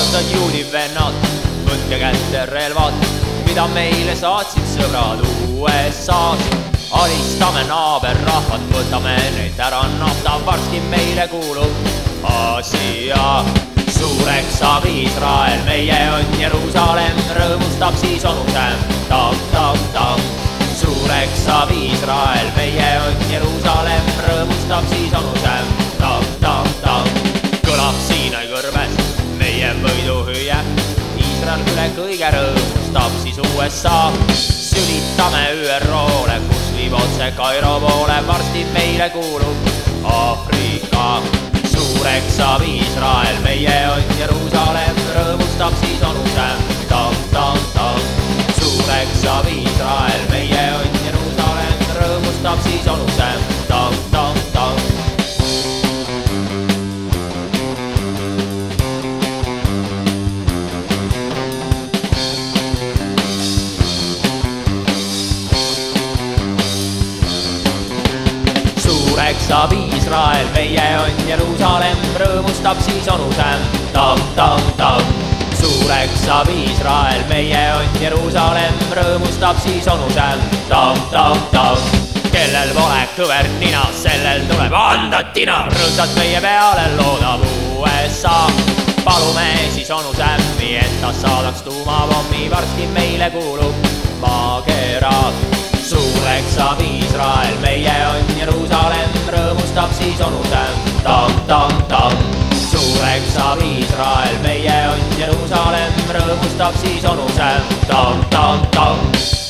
armsad juudid vennad, võtke kätte relvad, mida meile saatsid sõbrad USA-st. Alistame naaberrahvad, võtame neid ära, nafta varsti meile kuulub Aasia. Suureks saab Iisrael, meie on Jeruusalemm, rõõmustab siis onu Sämm, tam-tam-tam. Suureks saab Iisrael, meie on Jeruusalemm, rõõmustab siis onu Sämm, tam-tam-tam. Kõlab Siinai kõrbes meie võiduhüüe, Iisrael üle kõige rõõmustab siis USA. Sülitame ÜRO-le, kus viib otse Kairo poole, varsti meile kuulub Aafrika. Suureks saab Iisrael, meie on Jeruusalemm, rõõmustab siis onu Sämm, tam-tam-tam. Suureks saab Iisrael, meie on Jeruusalemm, rõõmustab siis onu Sämm, tam-tam-tam. Suureks saab Iisrael, meie on Jeruusalemm, rõõmustab siis onu Sämm, tam-tam-tam. Suureks saab Iisrael, meie on Jeruusalemm, rõõmustab siis onu Sämm, tam-tam-tam. Kellel pole kõvert nina, sellel tuleb anda tina, rõõmsalt meie peale loodab USA. Palume siis onu Sämmi, et ta saadaks tuumapommi, varsti meile kuulub maakera. Suureks saab Iisrael, meie on Jeruusalemm, rõõmustab siis onu Sämm, tam-tam-tam. Suureks saab Iisrael, meie on Jeruusalemm, rõõmustab siis onu Sämm, tam-tam-tam.